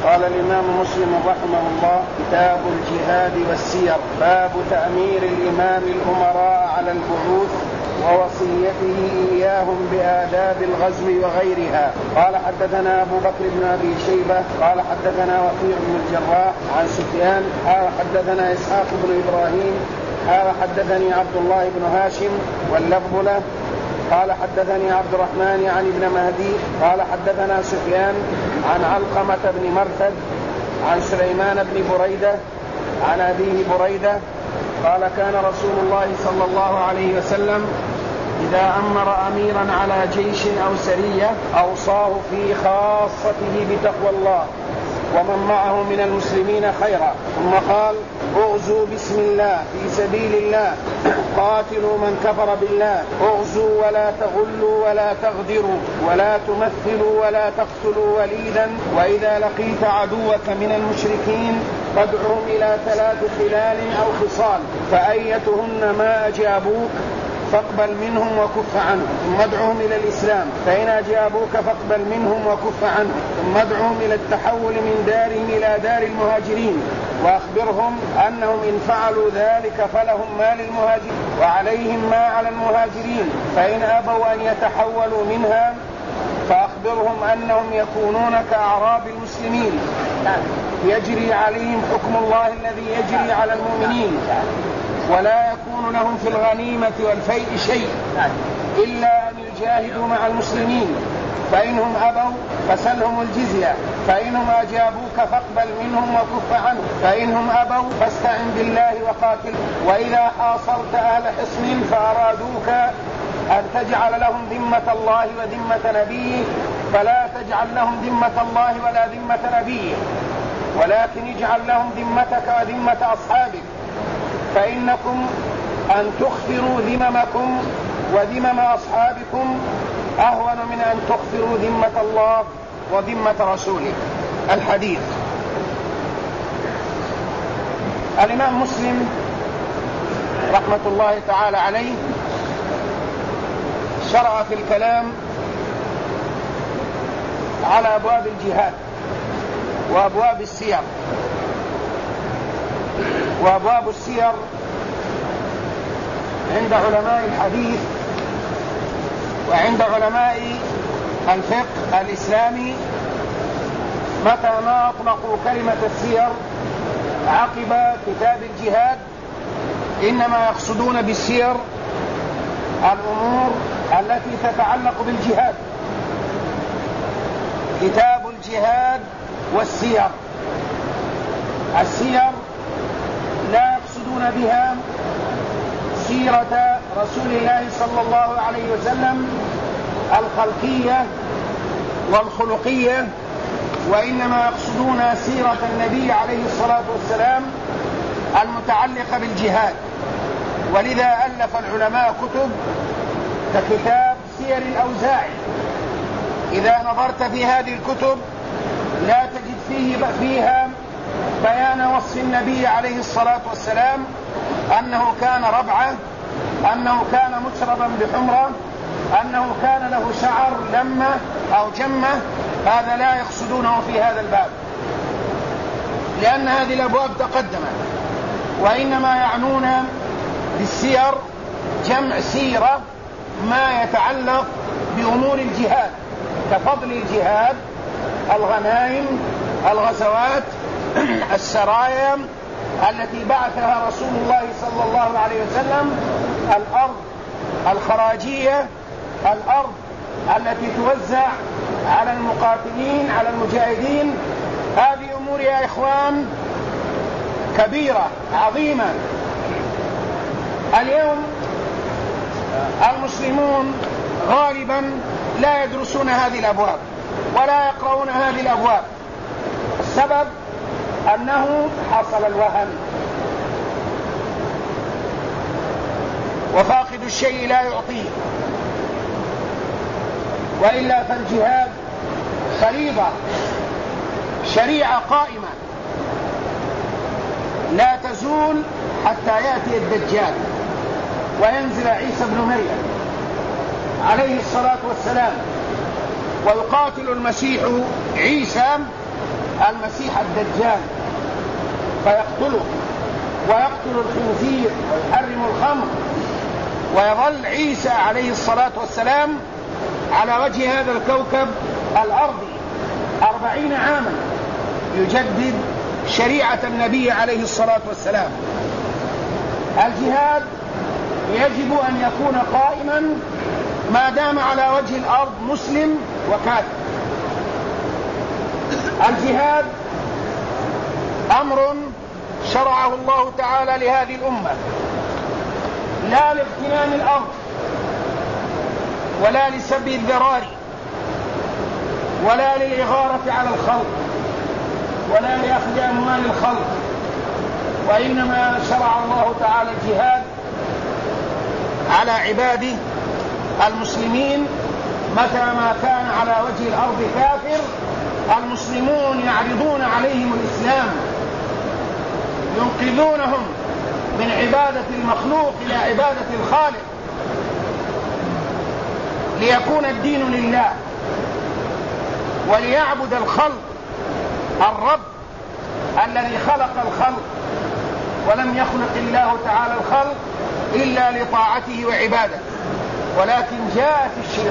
قال الإمام مسلم رحمه الله: كتاب الجهاد والسير. باب تأمير الإمام الأمراء على البعوث ووصيته إياهم بآداب الغزو وغيرها. قال حدثنا أبو بكر بن أبي شيبة قال حدثنا وكيع بن الجراح عن سفيان قال حدثنا إسحاق بن إبراهيم قال حدثني عبد الله بن هاشم واللفظ له قال حدثني عبد الرحمن عن ابن مهدي قال حدثنا سفيان عن علقمة بن مرثد عن سليمان بن بريدة عن أبيه بريدة قال كان رسول الله صلى الله عليه وسلم إذا أمر أميرا على جيش أو سرية أوصاه في خاصته بتقوى الله ومن معه من المسلمين خيرا، ثم قال: اغزوا بسم الله في سبيل الله، قاتلوا من كفر بالله، اغزوا ولا تغلوا ولا تغدروا ولا تمثلوا ولا تقتلوا وليدا، وإذا لقيت عدوك من المشركين فادعهم إلى 3 خلال أو خصال، فأيتهن ما أجابوك فاقبل منهم وكف عنهم، ثم ادعهم إلى الإسلام، فإن أجابوك فاقبل منهم وكف عنهم، ثم ادعهم إلى التحول من دارهم إلى دار المهاجرين، وأخبرهم أنهم إن فعلوا ذلك فلهم ما للمهاجرين وعليهم ما على المهاجرين، فإن أبوا أن يتحولوا منها فأخبرهم أنهم يكونون كأعراب المسلمين يجري عليهم حكم الله الذي يجري على المؤمنين، ولا يكون لهم في الغنيمة والفيء شيء إلا أن يجاهدوا مع المسلمين، فإنهم أبوا فسلهم الجزية، فإنهم أجابوك فاقبل منهم وكف عنهم، فإنهم أبوا فاستعن بالله وقاتل، وإذا حاصرت أهل حصن فأرادوك أن تجعل لهم ذمة الله وذمة نبيه فلا تجعل لهم ذمة الله ولا ذمة نبيه، ولكن اجعل لهم ذمتك وذمة أصحابك، فإنكم أن تخفروا ذممكم وذمم أصحابكم أهون من أن تخفروا ذمة الله وذمة رسوله. الحديث. الإمام مسلم رحمة الله تعالى عليه شرع في الكلام على أبواب الجهاد وأبواب السير. وأبواب السير عند علماء الحديث وعند علماء الفقه الإسلامي متى ما أطلقوا كلمة السير عقب كتاب الجهاد إنما يقصدون بالسير الأمور التي تتعلق بالجهاد، كتاب الجهاد والسير. السير لا يقصدون بها سيرة رسول الله صلى الله عليه وسلم الخلقية والخلقية، وإنما يقصدون سيرة النبي عليه الصلاة والسلام المتعلقة بالجهاد. ولذا ألف العلماء كتب ككتاب سير الأوزاعي، إذا نظرت في هذه الكتب لا تجد فيها بيان وصف النبي عليه الصلاة والسلام أنه كان ربعة، أنه كان مشربا بحمرة، أنه كان له شعر لمة أو جمة. هذا لا يقصدونه في هذا الباب، لأن هذه الأبواب تقدمت، وإنما يعنون بالسير جمع سيرة ما يتعلق بأمور الجهاد كفضل الجهاد، الغنائم، الغزوات، السرايا التي بعثها رسول الله صلى الله عليه وسلم، الأرض الخراجية، الأرض التي توزع على المقاتلين على المجاهدين. هذه أمور يا إخوان كبيرة عظيمة. اليوم المسلمون غالبا لا يدرسون هذه الأبواب ولا يقرؤون هذه الأبواب. السبب أنه حصل الوهن، وفاقد الشيء لا يعطيه، وإلا فالجهاد فريضة شريعة قائمة لا تزول حتى يأتي الدجال وينزل عيسى بن مريم عليه الصلاة والسلام ويقاتل المسيح عيسى المسيح الدجال فيقتله ويقتل الخنزير ويحرم الخمر، ويظل عيسى عليه الصلاة والسلام على وجه هذا الكوكب الأرضي 40 عاما يجدد شريعة النبي عليه الصلاة والسلام. الجهاد يجب أن يكون قائما ما دام على وجه الأرض مسلم وكافر. الجهاد أمر شرعه الله تعالى لهذه الأمة، لا لاغتنام الأرض ولا لسب الذرار ولا للإغارة على الخلق ولا لأخذ أموال الخلق، وإنما شرع الله تعالى الجهاد على عباده المسلمين متى ما كان على وجه الأرض كافر المسلمون يعرضون عليهم الإسلام، ينقذونهم من عبادة المخلوق إلى عبادة الخالق ليكون الدين لله، وليعبد الخلق الرب الذي خلق الخلق، ولم يخلق الله تعالى الخلق إلا لطاعته وعبادته، ولكن جاءت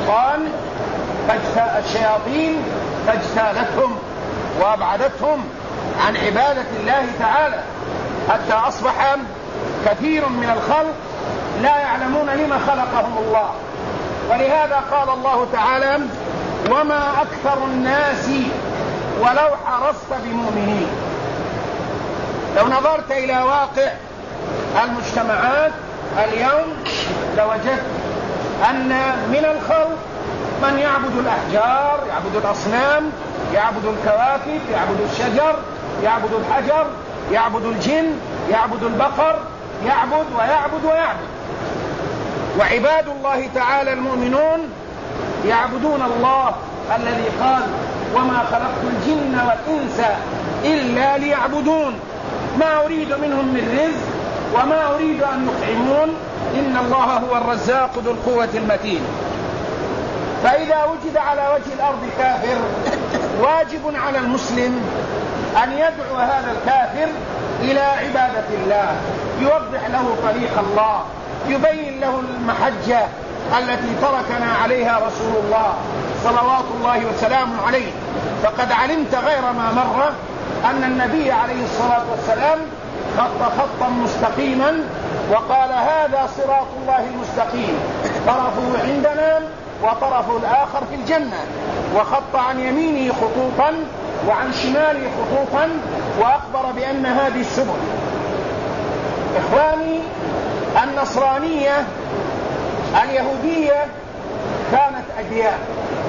الشياطين فاجتالتهم وأبعدتهم عن عبادة الله تعالى، حتى أصبح كثير من الخلق لا يعلمون لما خلقهم الله. ولهذا قال الله تعالى: وما أكثر الناس ولو حرصت بمؤمنين. لو نظرت إلى واقع المجتمعات اليوم لوجدت أن من الخلق من يعبد الأحجار، يعبد الأصنام، يعبد الكواكب، يعبد الشجر، يعبد الحجر، يعبد الجن، يعبد البقر، يعبد ويعبد ويعبد. وعباد الله تعالى المؤمنون يعبدون الله الذي قال: وما خلقت الجن والإنس إلا ليعبدون ما أريد منهم من رزق وما أريد أن يطعمون إن الله هو الرزاق ذو القوة المتين. فإذا وجد على وجه الأرض كافر واجب على المسلم أن يدعو هذا الكافر إلى عبادة الله، يوضح له طريق الله، يبين له المحجة التي تركنا عليها رسول الله صلوات الله وسلامه عليه. فقد علمت غير ما مر أن النبي عليه الصلاة والسلام خط خطا مستقيما وقال: هذا صراط الله المستقيم، طرفه عندنا وطرفه الآخر في الجنة، وخط عن يمينه خطوطا وعن شماله خطوطا وأخبر بأن هذه السبل. إخواني، النصرانية اليهودية كانت أديان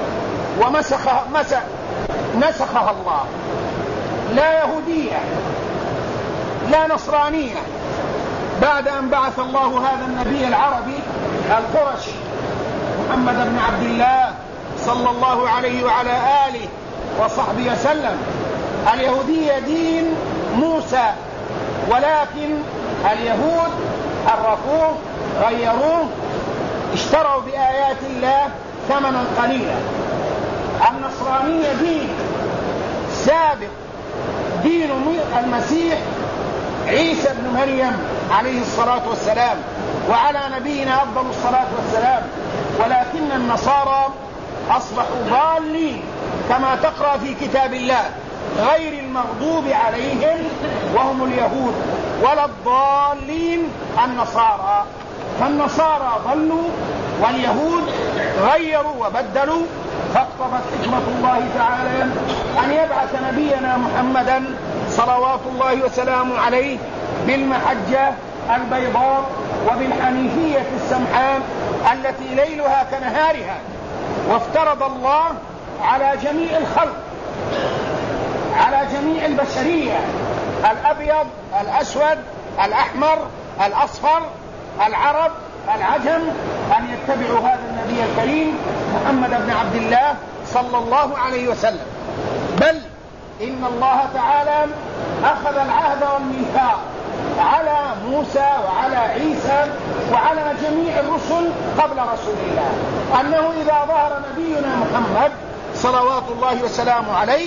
نسخها الله، لا يهودية لا نصرانية، بعد أن بعث الله هذا النبي العربي القرشي محمد بن عبد الله صلى الله عليه وعلى آله وصحبه وسلم. اليهودية دين موسى، ولكن اليهود حرفوه غيروه، اشتروا بآيات الله ثمنا قليلا. النصرانية دين سابق، دين المسيح عيسى بن مريم عليه الصلاة والسلام وعلى نبينا أفضل الصلاة والسلام، ولكن النصارى أصبحوا ضالين كما تقرأ في كتاب الله: غير المغضوب عليهم وهم اليهود ولا الضالين النصارى. فالنصارى ضلوا واليهود غيروا وبدلوا، فاقتضت حكمة الله تعالى أن يبعث نبينا محمدا صلوات الله وسلامه عليه بالمحجة البيضاء وبالحنيفية السمحاء التي ليلها كنهارها. وافترض الله على جميع الخلق، على جميع البشرية، الأبيض الأسود الأحمر الأصفر، العرب العجم، أن يتبعوا هذا النبي الكريم محمد بن عبد الله صلى الله عليه وسلم. بل إن الله تعالى أخذ العهد والميثاق على موسى وعلى عيسى وعلى جميع الرسل قبل رسول الله، أنه إذا ظهر نبينا محمد صلوات الله وسلامه عليه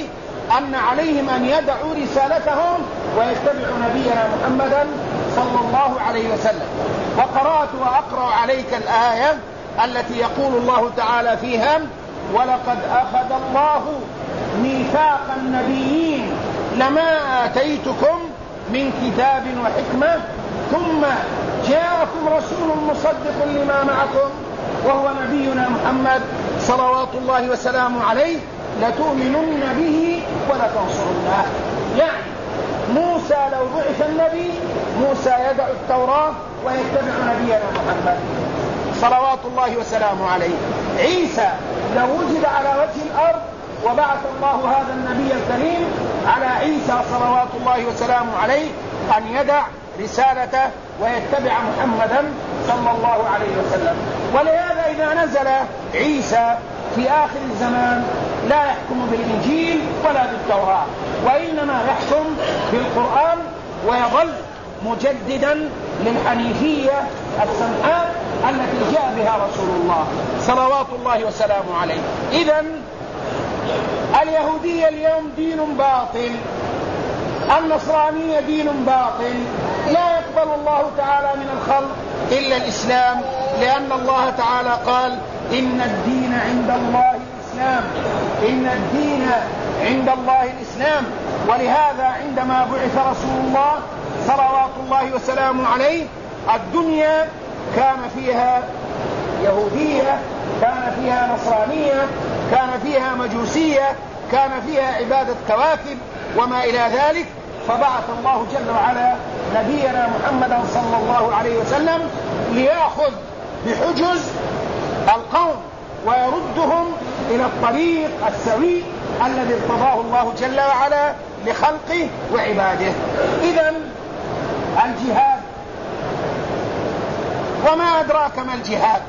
أن عليهم أن يدعوا رسالتهم ويتبعوا نبينا محمدا صلى الله عليه وسلم. وقرأت وأقرأ عليك الآية التي يقول الله تعالى فيها: ولقد أخذ الله ميثاق النبيين لما آتيتكم من كتاب وحكمة ثم جاءكم رسول مصدق لما معكم وهو نبينا محمد صلوات الله وسلامه عليه لتؤمنن به ولتنصرنه. يعني موسى لو بعث النبي، موسى يدع التوراة ويتبع نبينا محمد صلوات الله وسلامه عليه. عيسى لو وجد على وجه الأرض وبعث الله هذا النبي الكريم، على عيسى صلوات الله وسلامه عليه أن يدع رسالته ويتبع محمدا صلى الله عليه وسلم. ولهذا إذا نزل عيسى في آخر الزمان لا يحكم بالإنجيل ولا بالتوراة، وإنما يحكم بالقرآن ويظل مجددا للحنيفية السمحاء التي جاء بها رسول الله صلوات الله وسلامه عليه. إذن اليهودية اليوم دين باطل، النصرانية دين باطل، لا يقبل الله تعالى من الخلق إلا الإسلام، لأن الله تعالى قال: إن الدين عند الله الإسلام، إن الدين عند الله الإسلام. ولهذا عندما بعث رسول الله صلوات الله وسلامه عليه الدنيا كان فيها يهودية، كان فيها نصرانية، كان فيها مجوسية، كان فيها عبادة كواكب وما إلى ذلك. فبعث الله جل وعلا نبينا محمدا صلى الله عليه وسلم ليأخذ بحجز القوم ويردهم إلى الطريق السوي الذي ارتضاه الله جل وعلا لخلقه وعباده. إذن الجهاد، وما أدراك ما الجهاد؟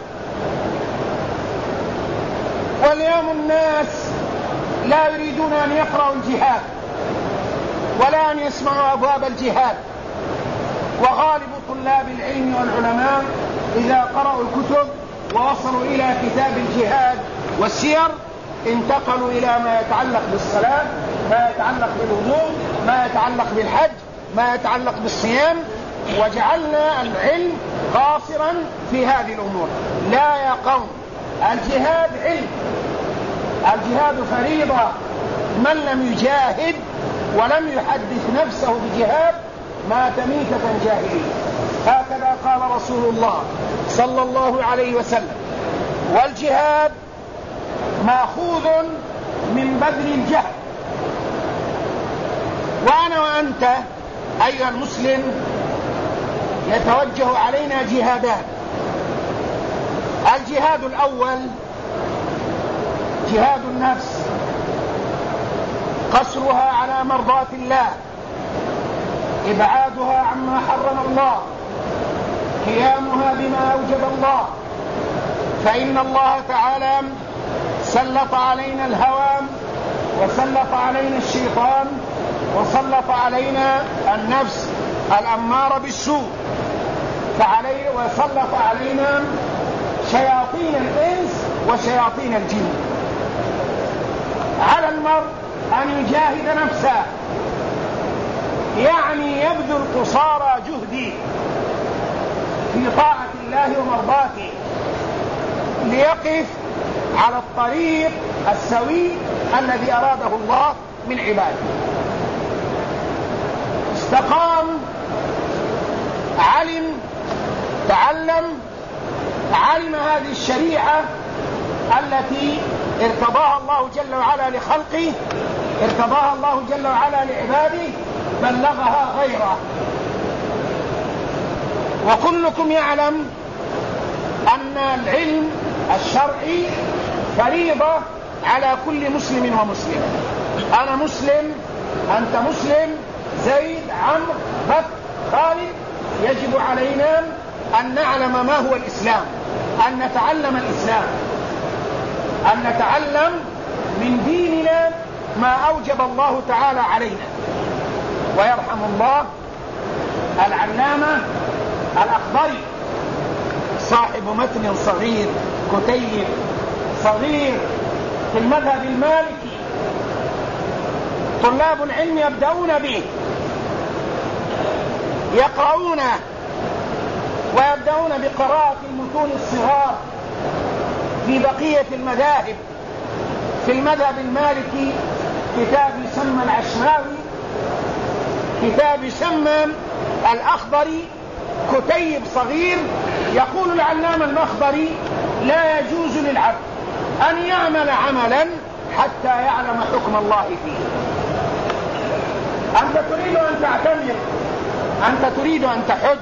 واليوم الناس لا يريدون أن يقرأوا الجهاد ولا أن يسمعوا أبواب الجهاد. وغالب طلاب العلم والعلماء إذا قرأوا الكتب ووصلوا إلى كتاب الجهاد والسير انتقلوا إلى ما يتعلق بالصلاة، ما يتعلق بالوضوء، ما يتعلق بالحج، ما يتعلق بالصيام، وجعلنا العلم قاصرا في هذه الأمور. لا يا قوم، الجهاد علم، الجهاد فريضة. من لم يجاهد ولم يحدث نفسه بجهاد مات ميتة جاهلية. هكذا قال رسول الله صلى الله عليه وسلم. والجهاد مأخوذ من بذل الجهد. وأنا وأنت أيها المسلم يتوجه علينا جهادان. الجهاد الأول جهاد النفس، قصرها على مرضاة الله، إبعادها عما حرم الله، قيامها بما أوجب الله. فإن الله تعالى سلط علينا الهوى، وسلط علينا الشيطان، وسلط علينا النفس الأمارة بالسوء، وسلط علينا شياطين الإنس وشياطين الجن. على المرء أن يجاهد نفسه، يعني يبذل قصارى جهده في طاعة الله ومرضاته ليقف على الطريق السوي الذي أراده الله من عباده. استقام، علم، تعلم، علم هذه الشريعة التي ارتضاها الله جل وعلا لخلقه، ارتضاها الله جل وعلا لعباده، بلغها غيره. وكلكم يعلم أن العلم الشرعي فريضة على كل مسلم ومسلم. أنا مسلم، أنت مسلم، زيد، عمرو، بكر، خالد. يجب علينا أن نعلم ما هو الإسلام، أن نتعلم الإسلام، أن نتعلم من ديننا ما أوجب الله تعالى علينا. ويرحم الله العلامة الأخضري صاحب متن صغير، كتيب صغير في المذهب المالكي، طلاب العلم يبدأون به، يقرؤونه ويبدأون بقراءة المتون الصغار في بقية المذاهب. في المذهب المالكي كتاب يسمى العشماوي، كتاب يسمى الأخضري، كتيب صغير. يقول العلامة الأخضري: لا يجوز للعبد أن يعمل عملا حتى يعلم حكم الله فيه. أنت تريد أن تعتمر، أنت تريد أن تحج،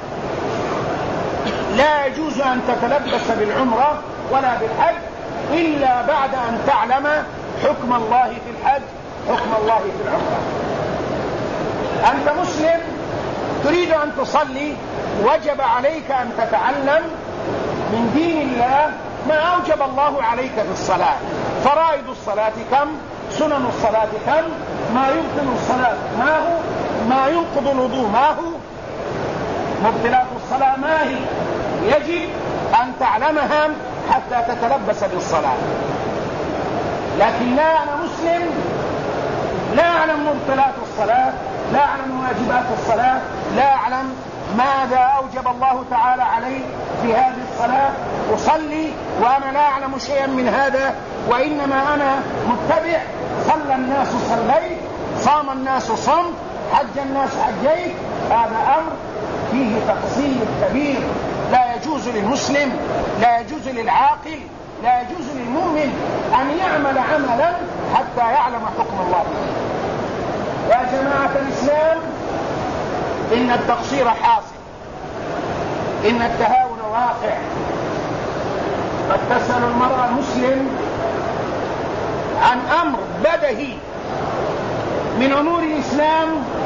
لا يجوز أن تتلبس بالعمرة ولا بالحج إلا بعد أن تعلم حكم الله في الحج، حكم الله في العمرة. أنت مسلم تريد أن تصلي، وجب عليك أن تتعلم من دين الله ما أوجب الله عليك في الصلاة. فرائض الصلاة كم؟ سنن الصلاة كم؟ ما يبطل الصلاة ما هو؟ ما ينقض الوضوء ما هو؟ مبطلات الصلاة ما هي؟ يجب أن تعلمها حتى تتلبس بالصلاة. لكن لا، أنا مسلم لا أعلم مبطلات الصلاة، لا أعلم واجبات الصلاة، لا أعلم ماذا أوجب الله تعالى علي في هذه الصلاة، أصلي وأنا لا أعلم شيئا من هذا، وإنما أنا متبع. صلى الناس صليت، صام الناس صمت، حج الناس حجيت. هذا أمر فيه تقصير كبير. لا يجوز للمسلم، لا يجوز للعاقل، لا يجوز للمؤمن أن يعمل عملا حتى يعلم حكم الله. يا جماعة الإسلام، إن التقصير حاصل، إن التهاون واقع. قد تسأل المرأة المسلم عن أمر بدهي من أمور الإسلام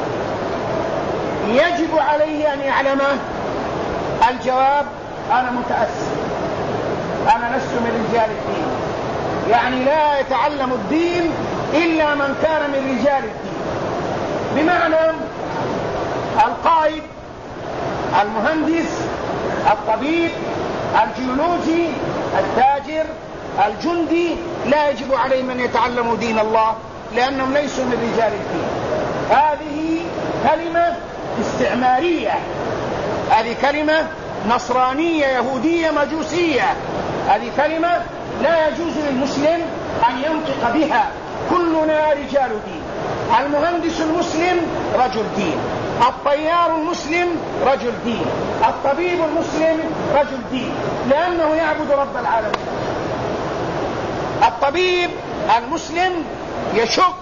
يجب عليه أن يعلمه. الجواب: أنا متأسف، أنا لست من رجال الدين. يعني لا يتعلم الدين إلا من كان من رجال الدين، بمعنى القائد، المهندس، الطبيب، الجيولوجي، التاجر، الجندي، لا يجب عليهم أن يتعلموا دين الله لأنهم ليسوا من رجال الدين. هذه كلمة استعمارية، هذه كلمة نصرانية يهودية مجوسية، هذه كلمة لا يجوز للمسلم أن ينطق بها. كلنا رجال دين. المهندس المسلم رجل دين، الطيار المسلم رجل دين، الطبيب المسلم رجل دين، لأنه يعبد رب العالمين. الطبيب المسلم يشق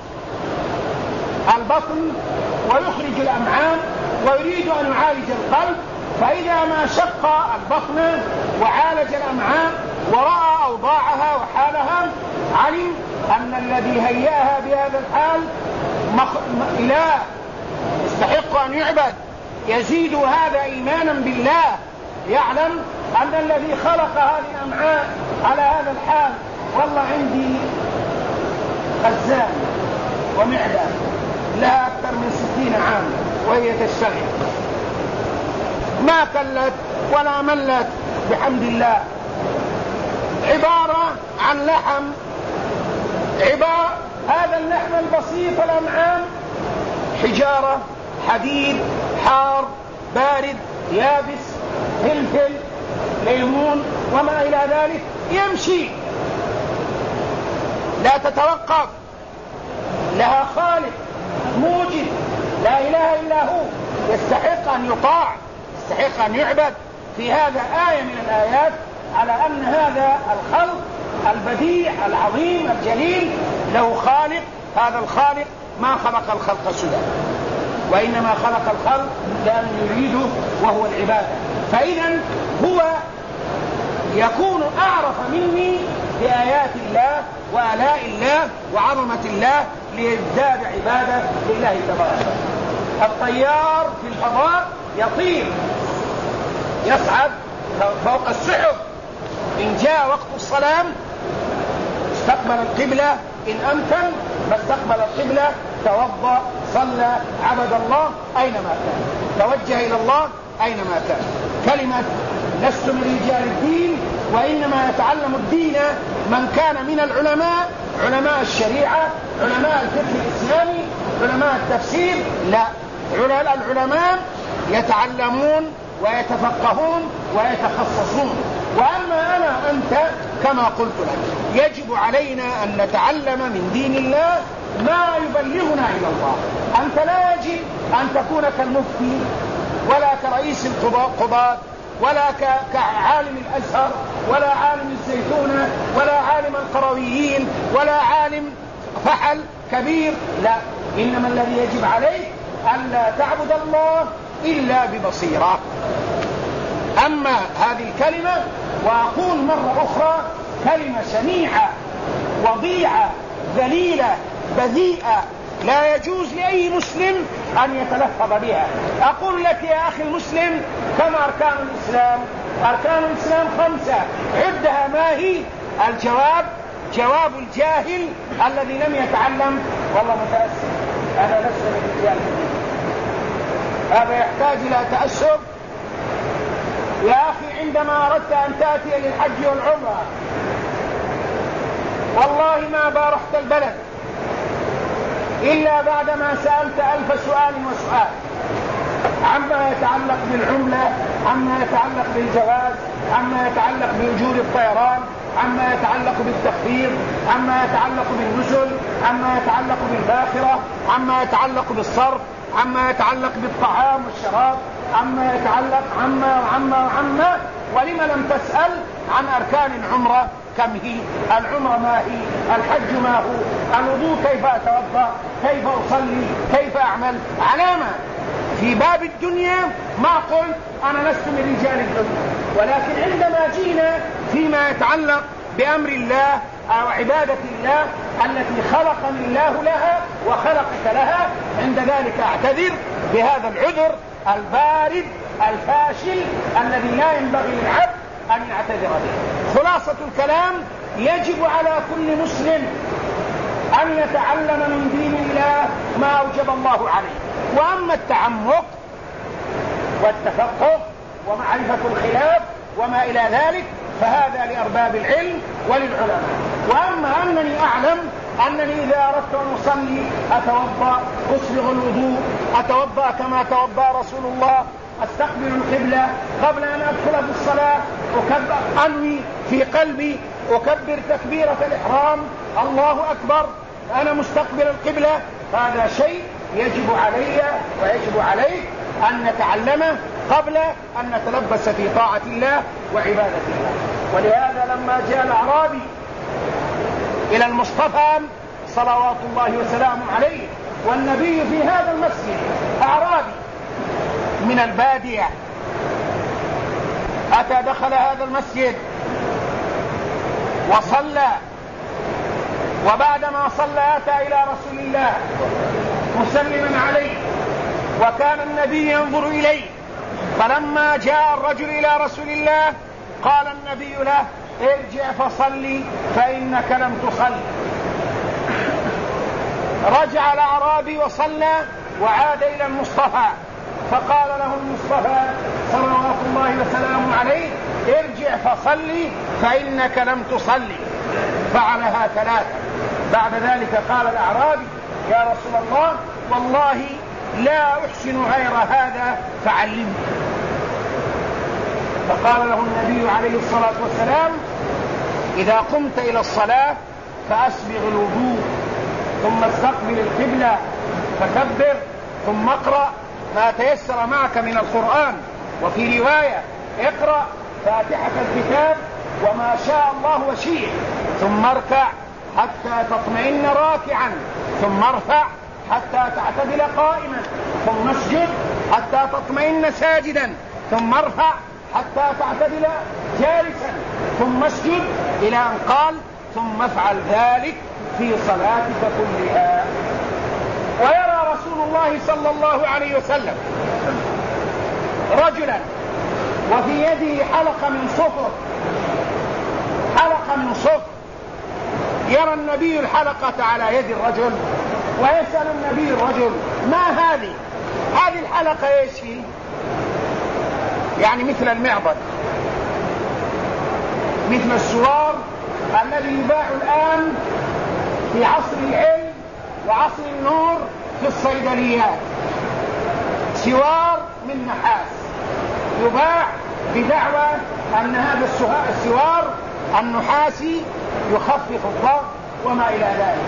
البطن ويخرج الأمعاء ويريد أن يعالج القلب، فإذا ما شق البطن وعالج الأمعاء ورأى أوضاعها وحالها، علم أن الذي هيأها بهذا الحال إله يستحق أن يعبد. يزيد هذا إيمانا بالله، يعلم أن الذي خلق هذه الأمعاء على هذا الحال، والله عندي خزان ومعدة لها أكثر من 60 عام وهي تشتغل، ما كلت ولا ملت بحمد الله، عبارة عن لحم، هذا اللحم البسيط الأمعاء حجارة، حديد، حار، بارد، يابس، فلفل، ليمون وما إلى ذلك، يمشي لا تتوقف، لها خالق موجد لا إله إلا هو، يستحق أن يطاع، يستحق أن يعبد. في هذا آية من الآيات على أن هذا الخلق البديع العظيم الجليل له خالق. هذا الخالق ما خلق الخلق سدى، وإنما خلق الخلق لأن يريده وهو العبادة. فإذا هو يكون أعرف مني بآيات الله وآلاء الله وعظمة الله ليزداد عبادة لله تبارك. الطيار في الفضاء يطير يصعد فوق السحب، إن جاء وقت الصلاة استقبل القبلة، إن أمكن فاستقبل القبلة، توضأ، صلى، عبد الله أينما كان، توجه إلى الله أينما كان. كلمة لست من رجال الدين، وإنما يتعلم الدين من كان من العلماء علماء الشريعة، علماء الفقه الإسلامي، علماء التفسير، لا، العلماء يتعلمون ويتفقهون ويتخصصون. وأما أنا أنت كما قلت لك يجب علينا أن نتعلم من دين الله ما يبلغنا إلى الله. أنت لا يجب أن تكون كالمفتي ولا كرئيس القضاة ولا كعالم الأزهر ولا عالم الزيتونة ولا عالم القرويين ولا عالم فحل كبير، لا، إنما الذي يجب عليك ألا تعبد الله إلا ببصيرة. أما هذه الكلمة، وأقول مرة أخرى، كلمة شنيعة وضيعة ذليلة بذيئة، لا يجوز لأي مسلم أن يتلفظ بها. أقول لك يا أخي المسلم، كم أركان الإسلام؟ أركان الإسلام 5، عدها. ما هي؟ الجواب جواب الجاهل الذي لم يتعلم. والله متأسف، أنا لست من رجال الدين، هذا يحتاج إلى تأسف. يا أخي عندما أردت أن تأتي للحج والعمرة والله ما بارحت البلد إلا بعدما سألت 1000 سؤال وسؤال عما يتعلق بالعملة، عما يتعلق بالجواز، عما يتعلق بأجور الطيران، عما يتعلق بالتخفيض، عما يتعلق بالنزل، عما يتعلق بالباخرة، عما يتعلق بالصرف، عما يتعلق بالطعام والشراب، عما يتعلق عما. ولم لم تسأل عن أركان العمرة؟ كم هي؟ العمرة ما هي؟ الحج ما هو؟ الوضوء كيف أتوضأ؟ كيف أصلي؟ كيف أعمل؟ علامة في باب الدنيا ما قلت أنا لست من رجال الدنيا، ولكن عندما جينا فيما يتعلق بأمر الله أو عبادة الله التي خلقني الله لها وخلقك لها، عند ذلك أعتذر بهذا العذر البارد الفاشل الذي لا ينبغي للعبد أن يعتذر به. خلاصة الكلام، يجب على كل مسلم أن يتعلم من دين الله ما أوجب الله عليه. وأما التعمق والتفقه ومعرفة الخلاف وما إلى ذلك فهذا لأرباب العلم وللعلماء. وأما أنني أعلم أنني إذا أردت أن أصلي أتوضأ، أسبغ الوضوء، أتوضأ كما توضأ رسول الله، أستقبل القبلة قبل أن أدخل في الصلاة، أكبر، أنوي في قلبي، أكبر تكبيرة الإحرام، الله أكبر، أنا مستقبل القبلة، هذا شيء يجب علي ويجب عليك أن نتعلمه قبل أن نتلبس في طاعة الله وعبادة الله. ولهذا لما جاء الأعرابي إلى المصطفى صلوات الله وسلامه عليه والنبي في هذا المسجد، أعرابي من البادية أتى دخل هذا المسجد وصلى، وبعدما صلى أتى إلى رسول الله مسلما عليه، وكان النبي ينظر إليه. فلما جاء الرجل إلى رسول الله قال النبي له: ارجع فصلي فإنك لم تصل. رجع الأعرابي وصلى وعاد إلى المصطفى، فقال له المصطفى صلوات الله وسلامه عليه: ارجع فصلي فإنك لم تصلي. فعلها 3. بعد ذلك قال الأعرابي: يا رسول الله والله لا أحسن غير هذا فعلمني. فقال له النبي عليه الصلاة والسلام: إذا قمت إلى الصلاة فأسبغ الوضوء، ثم استقبل القبلة، فكبر، ثم اقرأ ما تيسر معك من القرآن. وفي رواية: اقرأ فاتحة الكتاب وما شاء الله وشئت، ثم اركع حتى تطمئن راكعا، ثم ارفع حتى تعتدل قائما، ثم اسجد حتى تطمئن ساجدا، ثم ارفع حتى تعتدل جالسا، ثم اسجد، إلى أن قال: ثم افعل ذلك في صلاتك كلها. ويرى رسول الله صلى الله عليه وسلم رجلا وفي يده حلقة من صفر، حلقة من صفر. يرى النبي الحلقة على يد الرجل ويسأل النبي الرجل: ما هذه الحلقة ايش فيه؟ يعني مثل المعبد، مثل السوار الذي يباع الآن في عصر العلم وعصر النور في الصيدليات، سوار من نحاس يباع بدعوى أن هذا السوار النحاسي يخفف الضغط وما إلى ذلك.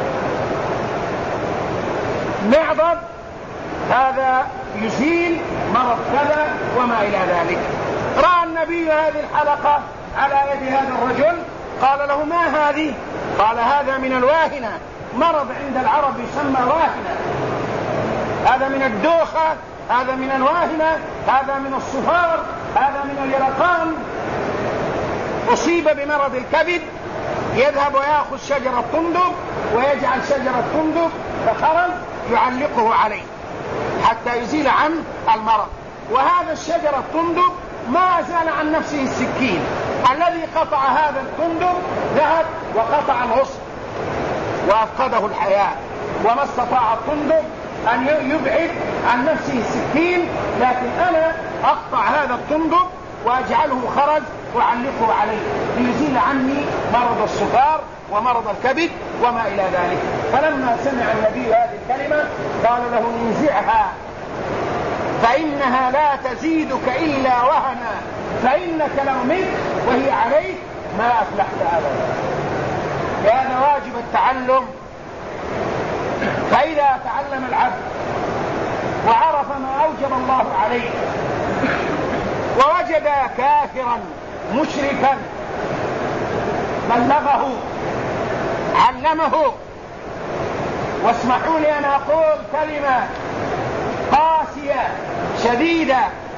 معضد هذا يزيل مرض كذا وما إلى ذلك. رأى النبي هذه الحلقة على يد هذا الرجل، قال له: ما هذه؟ قال: هذا من الواهنة، مرض عند العرب يسمى واهنة، هذا من الدوخة، هذا من الواهنة، هذا من الصفار، هذا من اليرقان. أصيب بمرض الكبد يذهب ويأخذ شجرة طندق ويجعل شجرة طندق فخرج يعلقه عليه حتى يزيل عنه المرض. وهذا الشجرة الطندق ما زال عن نفسه السكين، الذي قطع هذا الطندق ذهب وقطع الغصن وأفقده الحياة، وما استطاع الطندق أن يبعد عن نفسه السكين، لكن أنا أقطع هذا الطندق وأجعله خرج وأعلقه عليه ليزيل عني مرض الصفار ومرض الكبد وما إلى ذلك. فلما سمع النبي هذه الكلمة قال له: انزعها فإنها لا تزيدك إلا وهنا، فإنك لو مت وهي عليك ما أفلحت أبدا. هذا واجب التعلم. فإذا تعلم العبد وعرف ما أوجب الله عليه ووجد كافرا مشركا بلغه علمه. واسمحوا لي أن أقول كلمة قاسية شديدة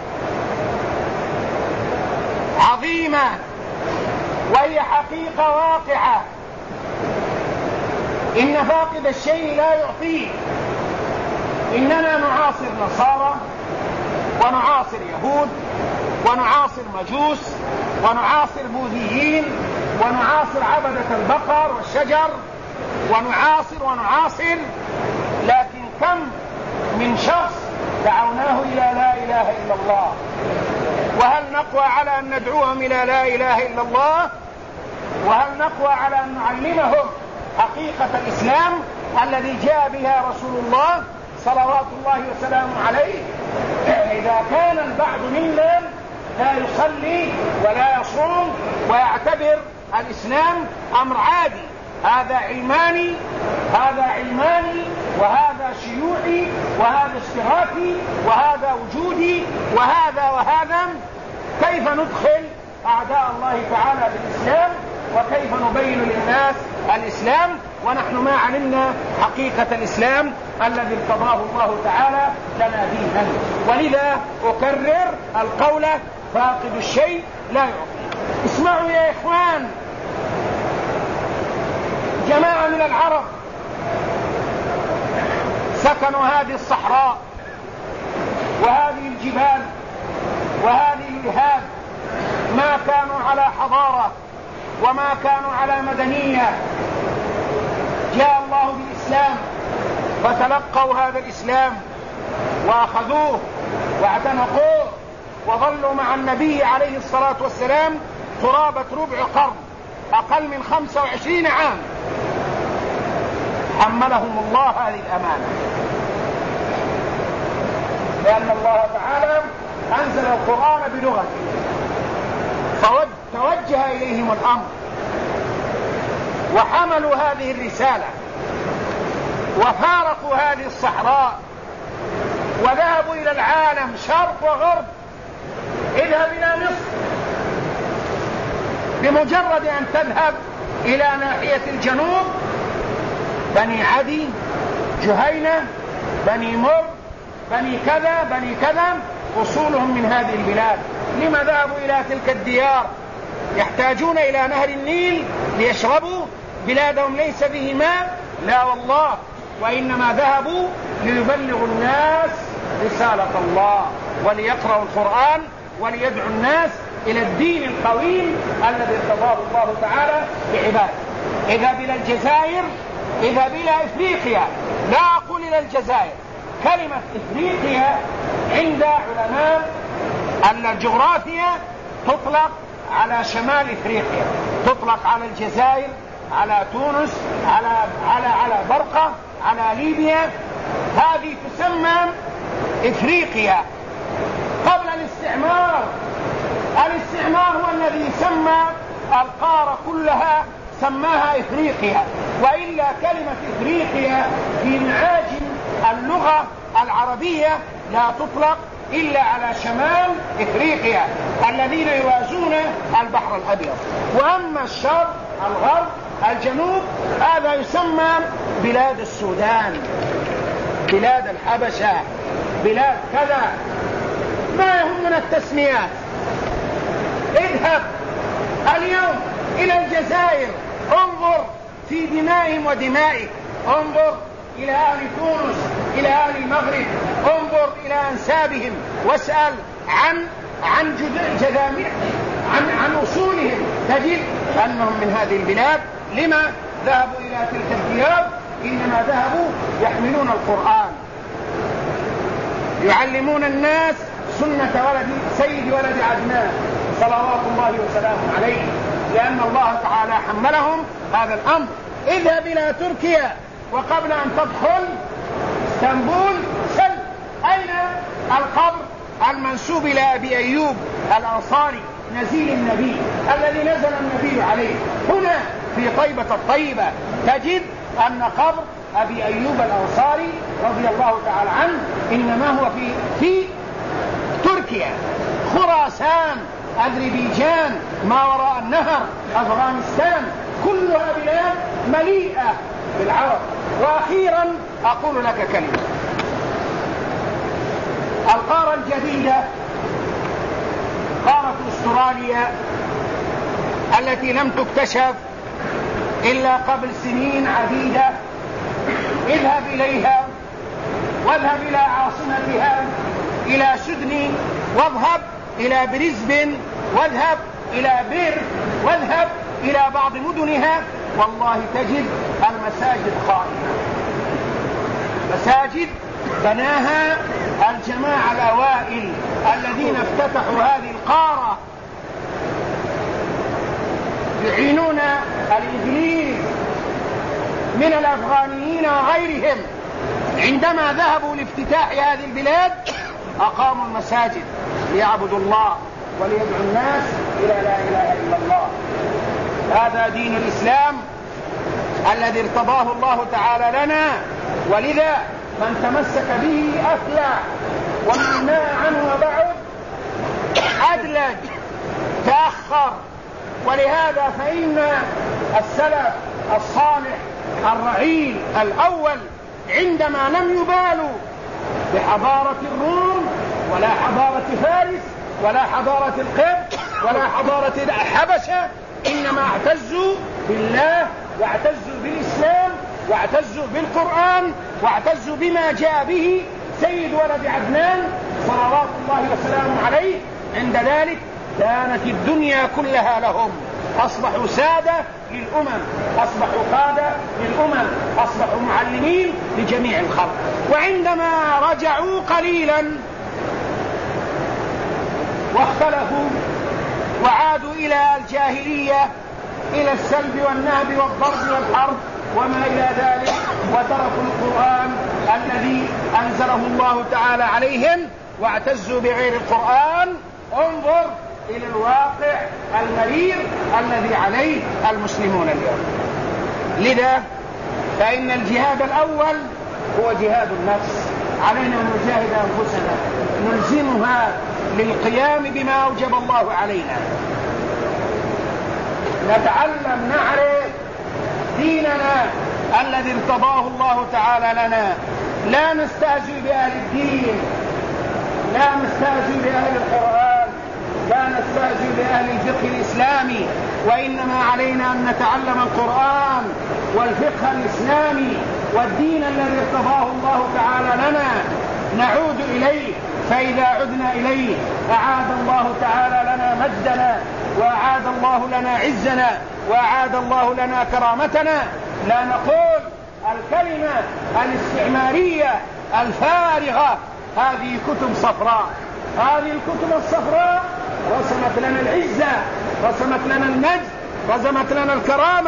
عظيمة، وهي حقيقة واقعة: إن فاقد الشيء لا يعطيه. إننا نعاصر نصارى ونعاصر يهود ونعاصر مجوس ونعاصر بوذيين ونعاصر عبدة البقر والشجر ونعاصر، لكن كم من شخص دعوناه إلى لا إله إلا الله؟ وهل نقوى على أن ندعوهم إلى لا إله إلا الله؟ وهل نقوى على أن نعلمهم حقيقة الإسلام الذي جاء بها رسول الله صلوات الله وسلامه عليه؟ إذا كان البعض منا لا يصلي ولا يصوم ويعتبر الإسلام أمر عادي، هذا علماني وهذا شيوعي وهذا اشتراكي وهذا وجودي وهذا، كيف ندخل أعداء الله تعالى بالإسلام؟ وكيف نبين للناس الإسلام ونحن ما علمنا حقيقة الإسلام الذي ارتضاه الله تعالى لنا دينا؟ ولذا أكرر القول: فاقد الشيء لا يعطي. اسمعوا يا إخوان، جماعة من العرب سكنوا هذه الصحراء وهذه الجبال وهذه البهاد، ما كانوا على حضارة وما كانوا على مدنية. جاء الله بالإسلام فتلقوا هذا الإسلام وأخذوه واعتنقوه وظلوا مع النبي عليه الصلاة والسلام قرابة ربع قرن، أقل من 25 عام. حملهم الله هذه الأمانة لأن الله تعالى أنزل القرآن بلغته، فتوجه إليهم الأمر وحملوا هذه الرسالة وفارقوا هذه الصحراء وذهبوا إلى العالم شرق وغرب. اذهب إلى مصر، بمجرد أن تذهب إلى ناحية الجنوب، بني عدي، جهينة، بني مر، بني كذا أصولهم من هذه البلاد. لما ذهبوا إلى تلك الديار؟ يحتاجون إلى نهر النيل ليشربوا؟ بلادهم ليس به ماء؟ لا والله، وإنما ذهبوا ليبلغوا الناس رسالة الله وليقرأوا القرآن وليدعوا الناس إلى الدين القويم الذي ارتضاه الله تعالى بعباده. اذهب إلى الجزائر، اذهب إلى إفريقيا، لا أقول إلى الجزائر، كلمة إفريقيا عند علماء الجغرافيا تطلق على شمال إفريقيا، تطلق على الجزائر على تونس، على برقة، على ليبيا. هذه تسمى إفريقيا. قبل الاستعمار هو الذي سمى القارة كلها، سماها إفريقيا. وإلا كلمة إفريقيا في معاجم اللغة العربية لا تطلق إلا على شمال إفريقيا الذين يوازون البحر الأبيض. وأما الشرق، الغرب، الجنوب، هذا يسمى بلاد السودان، بلاد الحبشة، بلاد كذا. ما يهمنا التسميات. اذهب اليوم إلى الجزائر، انظر في دمائهم ودمائك، انظر إلى أهل تونس، إلى أهل المغرب، انظر إلى أنسابهم واسأل عن أصولهم، تجد أنهم من هذه البلاد. لما ذهبوا إلى تلك الديار؟ إنما ذهبوا يحملون القرآن، يعلمون الناس سنة سيد ولد عدنان صلوات الله وسلامه عليه، لأن الله تعالى حملهم هذا الأمر. اذهب إلى تركيا، وقبل أن تدخل اسطنبول سل أين القبر المنسوب إلى أبي أيوب الأنصاري نزيل النبي الذي نزل النبي عليه. هنا في طيبة الطيبة تجد أن قبر أبي أيوب الأنصاري رضي الله تعالى عنه إنما هو في تركيا، خراسان، أذربيجان، ما وراء النهر، أفغانستان، كلها بلاد مليئة بالعرب. وأخيرا أقول لك كلمة. القارة الجديدة قارة أستراليا التي لم تكتشف إلا قبل سنين عديدة. اذهب إليها، واذهب إلى عاصمتها إلى سيدني، واذهب إلى بريسبن، واذهب إلى بيرث، واذهب إلى بعض مدنها، والله تجد المساجد قائمة، مساجد بناها الجماعة الأوائل الذين افتتحوا هذه القارة، يعينون الإنجليز من الأفغانيين وغيرهم. عندما ذهبوا لافتتاح هذه البلاد أقاموا المساجد ليعبدوا الله وليدعوا الناس إلى لا إله إلا الله. هذا دين الإسلام الذي ارتضاه الله تعالى لنا، ولذا من تمسك به أفلح، ومن نهى عنه وبعد أدلج تأخر. ولهذا فإن السلف الصالح الرعيل الأول عندما لم يبالوا بحضارة الروم ولا حضارة فارس ولا حضارة القبط ولا حضارة الحبشة، إنما اعتزوا بالله واعتزوا بالإسلام واعتزوا بالقرآن واعتزوا بما جاء به سيد ولد عدنان صلوات الله وسلامه عليه. عند ذلك كانت الدنيا كلها لهم، أصبحوا سادة للأمم، أصبحوا قادة للأمم، أصبحوا معلمين لجميع الخلق. وعندما رجعوا قليلا واختلفوا وعادوا إلى الجاهلية، إلى السلب والنهب والضرب والحرب وما إلى ذلك، وتركوا القرآن الذي أنزله الله تعالى عليهم واعتزوا بغير القرآن، انظر إلى الواقع المرير الذي عليه المسلمون اليوم. لذا فإن الجهاد الأول هو جهاد النفس، علينا أن نجاهد أنفسنا، نلزمها للقيام بما أوجب الله علينا، نتعلم نعرف ديننا الذي ارتضاه الله تعالى لنا. لا نستهزئ بأهل الدين، لا نستهزئ بأهل القرآن، لا نستهزئ بأهل الفقه الإسلامي، وإنما علينا أن نتعلم القرآن والفقه الإسلامي والدين الذي ارتضاه الله تعالى لنا، نعود إليه. فإذا عدنا إليه أعاد الله تعالى لنا مجدنا، وأعاد الله لنا عزنا، وأعاد الله لنا كرامتنا. لا نقول الكلمة الاستعمارية الفارغة، هذه كتب صفراء، هذه الكتب الصفراء رسمت لنا العزة، رسمت لنا المجد، رسمت لنا الكرامة،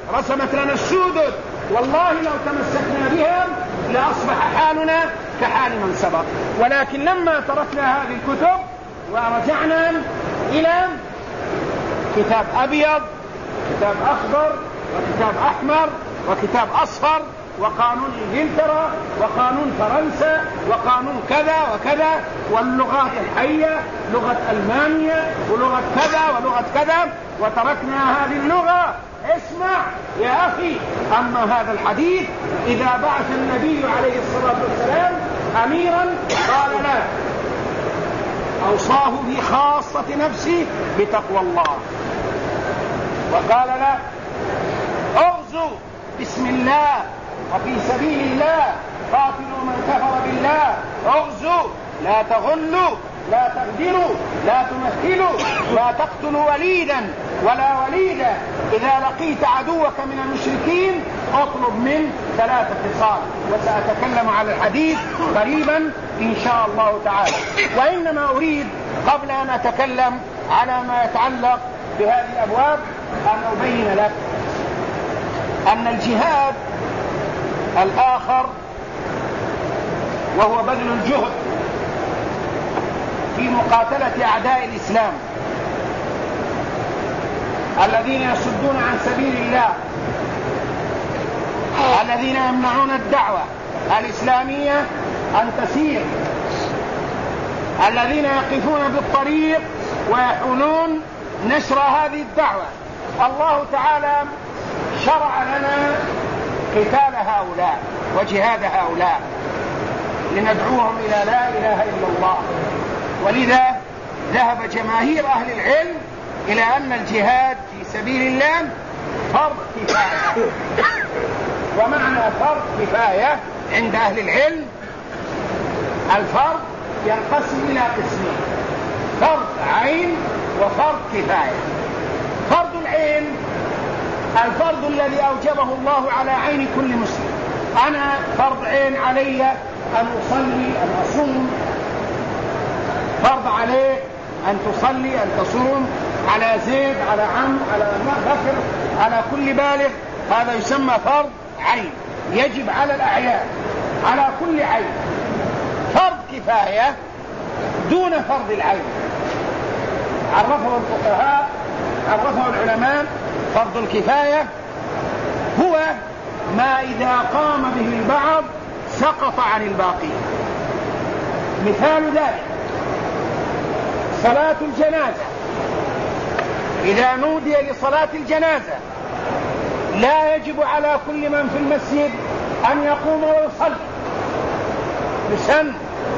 رسمت لنا السودد، والله لو تمسكنا بها لأصبح حالنا كحال من سبق. ولكن لما تركنا هذه الكتب ورجعنا إلى كتاب أبيض، كتاب أخضر، وكتاب أحمر، وكتاب أصفر، وقانون إنجلترا، وقانون فرنسا، وقانون كذا وكذا، واللغات الحية، لغة ألمانيا، ولغة كذا ولغة كذا، وتركنا هذه اللغة. اسمع يا أخي، أما هذا الحديث إذا بعث النبي عليه الصلاة والسلام أميرا قال لا، أوصاه بخاصة نفسه بتقوى الله، وقال لا اغزوا بسم الله وفي سبيل الله، قاتلوا من كفر بالله، اغزوا، لا تغلوا، لا تغدروا، لا تمثلوا، لا تقتلوا وليدا ولا وليدا، إذا لقيت عدوك من المشركين اطلب من 3 خصال. وسأتكلم على الحديث قريبا إن شاء الله تعالى. وإنما أريد قبل أن أتكلم على ما يتعلق بهذه الأبواب أن أبين لك أن الجهاد الآخر وهو بذل الجهد في مقاتلة أعداء الإسلام الذين يصدون عن سبيل الله، الذين يمنعون الدعوة الإسلامية أن تسير، الذين يقفون بالطريق ويحاولون نشر هذه الدعوة. الله تعالى شرع لنا قتال هؤلاء وجهاد هؤلاء لندعوهم إلى لا إله إلا الله. ولذا ذهب جماهير أهل العلم إلى أن الجهاد في سبيل الله فرض كفاية. ومعنى فرض كفاية عند أهل العلم، الفرض ينقسم إلى قسمين: فرض عين وفرض كفاية. فرض العين الفرض الذي أوجبه الله على عين كل مسلم. أنا فرض عين علي أن أصلي، أن أصوم، فرض عليك أن تصلي، أن تصوم، على زيد، على عم، على بكر، على كل بالغ. هذا يسمى فرض عين، يجب على الأعيان، على كل عين. فرض كفاية دون فرض العين عرفه الفقهاء، عرفه العلماء. فرض الكفاية هو ما إذا قام به البعض سقط عن الباقي. مثال ذلك صلاة الجنازة، إذا نودي لصلاة الجنازة لا يجب على كل من في المسجد أن يقوم ويصلي، يسن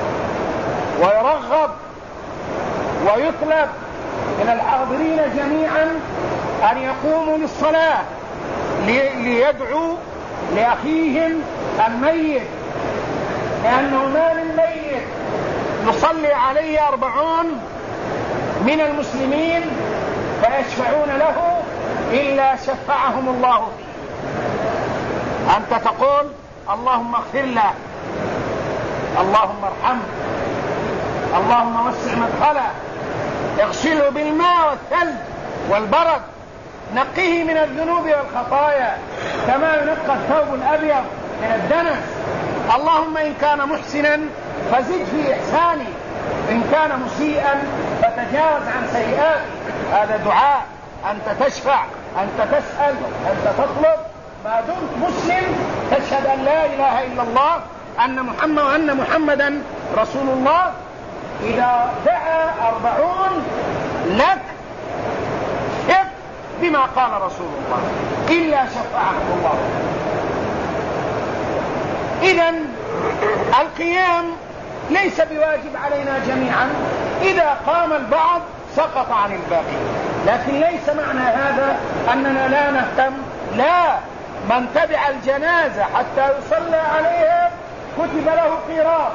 ويرغب ويطلب من الحاضرين جميعا أن يقوموا للصلاة ليدعوا لأخيهم الميت، لأنه ما من ميت يصلي عليه 40 من المسلمين فيشفعون له إلا شفعهم الله فيه. أنت تقول اللهم اغفر له، اللهم ارحمه، اللهم وسع مدخله، اغسله بالماء والثلج والبرد، نقيه من الذنوب والخطايا كما ينقى الثوب الأبيض من الدنس. اللهم إن كان محسنا فزد في إحسانه، إن كان مسيئا فتجاوز عن سيئاته. هذا دعاء، أنت تشفع، أنت تسأل، أنت تطلب، ما دمت مسلم تشهد أن لا إله إلا الله وأن محمدا رسول الله. إذا دعا 40 لك ثق بما قال رسول الله إلا شفعهم الله. إذن القيام ليس بواجب علينا جميعا، إذا قام البعض سقط عن الباقي. لكن ليس معنى هذا أننا لا نهتم، لا، من تبع الجنازة حتى يصلى عليها كتب له قيراط.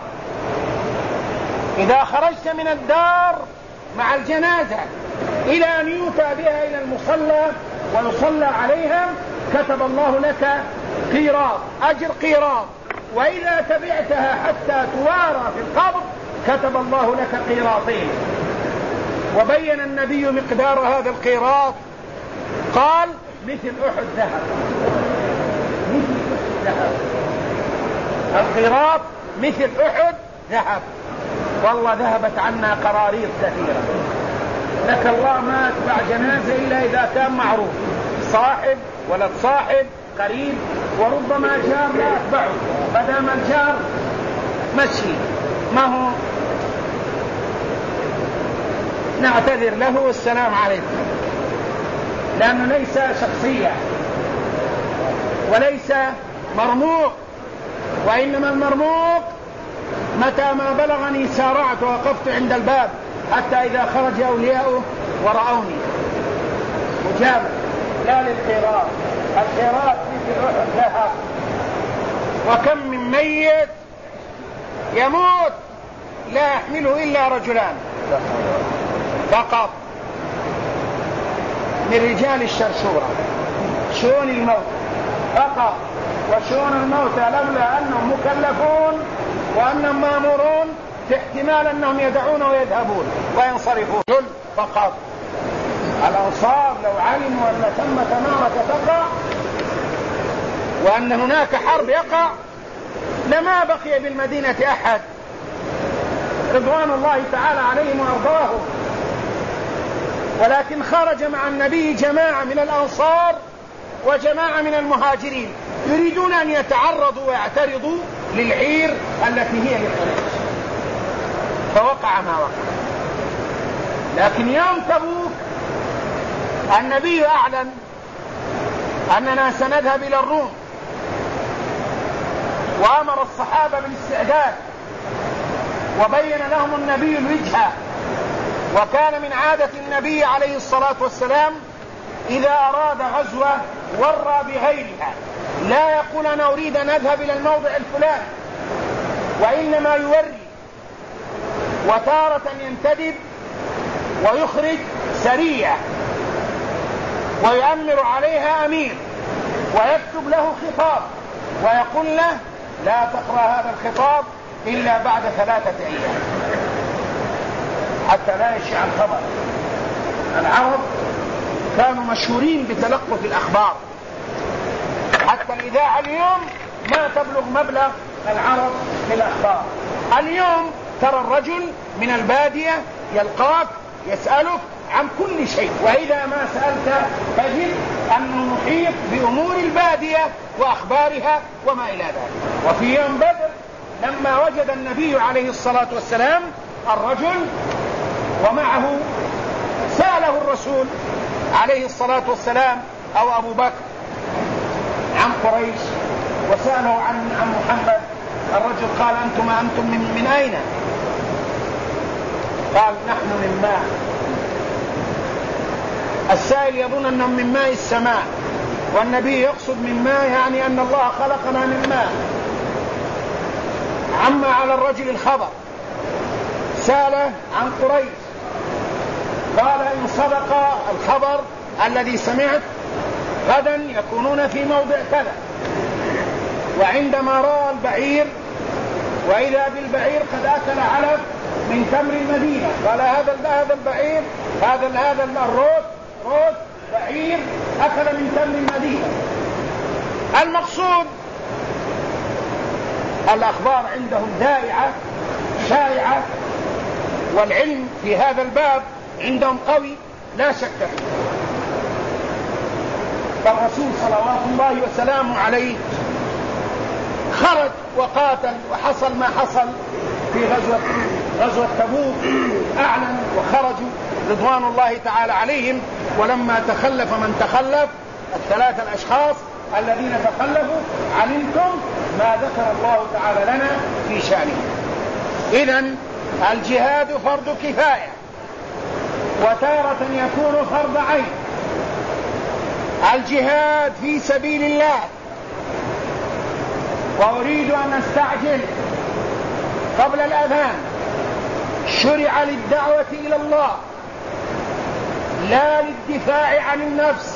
إذا خرجت من الدار مع الجنازة إلى أن يؤتى بها إلى المصلى ويصلى عليها كتب الله لك قيراط، أجر قيراط. وإذا تبعتها حتى توارى في القبر كتب الله لك قيراطين. وبين النبي مقدار هذا القيراط، قال مثل أحد ذهب، مثل ذهب، القيراط مثل أحد ذهب. والله ذهبت عنا قراريط كثيرة، لك الله ما أتبع جنازة إلا إذا كان معروف، صاحب ولد صاحب قريب، وربما جار لا أتبعه، مادام الجار مشي ما هو نعتذر له والسلام عليكم، لأنه ليس شخصية وليس مرموق، وإنما المرموق متى ما بلغني سارعت ووقفت عند الباب حتى إذا خرج أولياؤه ورأوني مجابا، لا للخيرات. الخيرات مثل أحد ذهب. وكم من ميت يموت لا يحمله إلا رجلان فقط من رجال الشرشورة، شؤون الموت فقط. وشؤون الموت لولا أنهم مكلفون وأنهم مامورون في احتمال أنهم يدعون ويذهبون وينصرفون فقط. الأنصار لو علموا أن ثمة معركة تقع وأن هناك حرب يقع لما بقي بالمدينة أحد رضوان الله تعالى عليهم وأرضاهم، ولكن خرج مع النبي جماعة من الأنصار وجماعة من المهاجرين يريدون أن يتعرضوا ويعترضوا للعير التي هي لقريش، فوقع ما وقع. لكن يوم تبوك النبي أعلن أننا سنذهب إلى الروم، وأمر الصحابة بالاستعداد، وبين لهم النبي الوجهة. وكان من عادة النبي عليه الصلاة والسلام إذا أراد غزوة ورى بغيرها، لا يقول أنا أريد أن أذهب إلى الموضع الفلاني، وإنما يوري. وتارة ينتدب ويخرج سرية ويؤمر عليها أمير ويكتب له خطاب ويقول له لا تقرأ هذا الخطاب إلا بعد 3 أيام حتى لا يشيع الخبر. العرب كانوا مشهورين بتلقف الأخبار، حتى الإذاعة اليوم ما تبلغ مبلغ العرب في الأخبار. اليوم ترى الرجل من البادية يلقاك يسألك عن كل شيء، وإذا ما سألت تجد أنه محيط بأمور البادية وأخبارها وما إلى ذلك. وفي يوم بدر لما وجد النبي عليه الصلاة والسلام الرجل ومعه، سأله الرسول عليه الصلاة والسلام أو أبو بكر عن قريش، وسأله عن محمد. الرجل قال أنتم من أين؟ قال نحن من ماء. السائل يظن أنهم من ماء السماء، والنبي يقصد من ماء يعني أن الله خلقنا من ماء. عما على الرجل الخبر، سأله عن قريش، قال إن صدق الخبر الذي سمعت غدا يكونون في موضع كذا. وعندما رأى البعير وإذا بالبعير قد أكل علف من تمر المدينة، قال هذا البعير هذا الروث بعير أكل من تمر المدينة. المقصود الأخبار عندهم دائعة شائعة، والعلم في هذا الباب عندهم قوي لا شك فيه. فالرسول صلوات الله وسلامه عليه خرج وقاتل وحصل ما حصل في غزوة تبوك. أعلن وخرجوا رضوان الله تعالى عليهم. ولما تخلف من تخلف، 3 الأشخاص الذين تخلفوا، علمتم ما ذكر الله تعالى لنا في شأنه. إذن الجهاد فرض كفاية، وتارة يكون فرض عين. الجهاد في سبيل الله، وأريد أن أستعجل قبل الأذان، شرع للدعوة إلى الله لا للدفاع عن النفس.